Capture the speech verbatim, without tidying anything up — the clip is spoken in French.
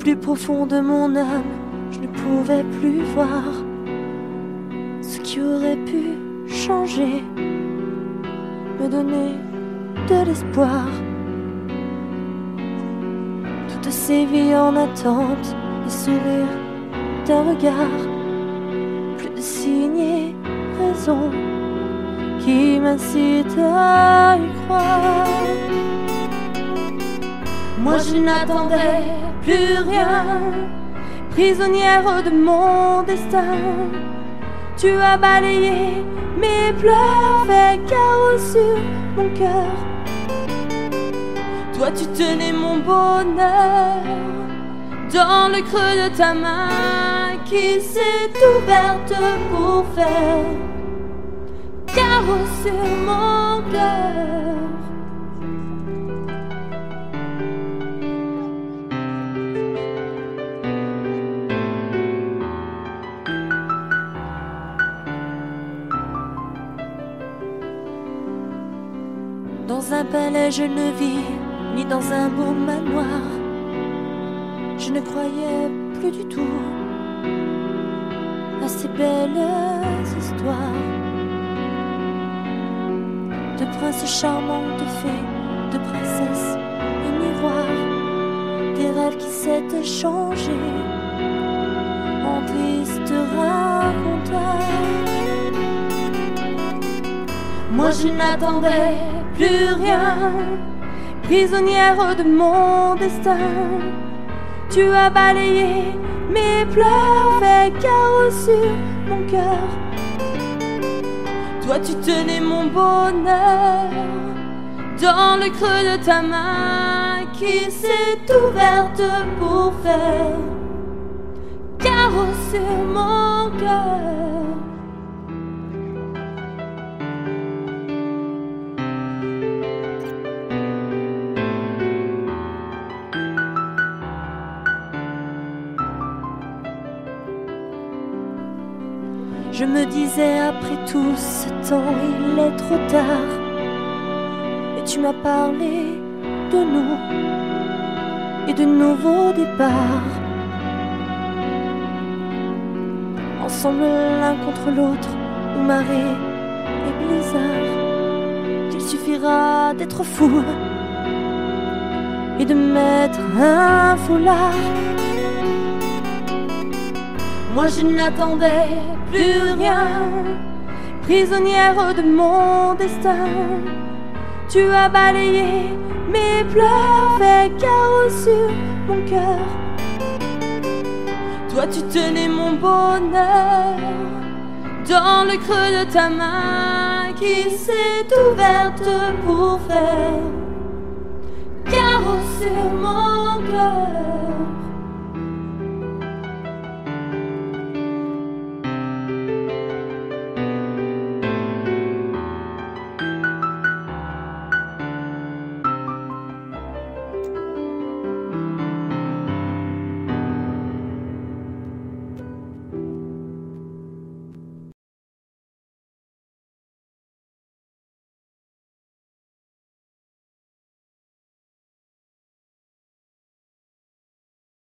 plus profond de mon âme, je ne pouvais plus voir ce qui aurait pu changer, me donner de l'espoir. Toutes ces vies en attente, les sourires d'un regard, plus de signes et raisons qui m'incitent à y croire. Moi je n'attendais plus rien, prisonnière de mon destin. Tu as balayé mes pleurs, fait carreau sur mon cœur. Toi tu tenais mon bonheur dans le creux de ta main qui s'est ouverte pour faire carreau sur mon cœur. Dans un palais je ne vis, ni dans un beau manoir. Je ne croyais plus du tout à ces belles histoires de princes charmants, de fées, de princesses et miroirs, des rêves qui s'étaient changés en tristes racontars. Moi je n'attendais plus rien, prisonnière de mon destin. Tu as balayé mes pleurs, fait carreau sur mon cœur. Toi tu tenais mon bonheur dans le creux de ta main qui s'est ouverte pour faire carreau sur mon cœur. Je me disais après tout ce temps, il est trop tard. Et tu m'as parlé de nous et de nouveaux départs. Ensemble l'un contre l'autre, ou marée et blizzard. Qu'il suffira d'être fou et de mettre un foulard. Moi je n'attendais plus rien, prisonnière de mon destin. Tu as balayé mes pleurs, fait carreau sur mon cœur. Toi tu tenais mon bonheur dans le creux de ta main qui s'est ouverte pour faire carreau sur mon cœur.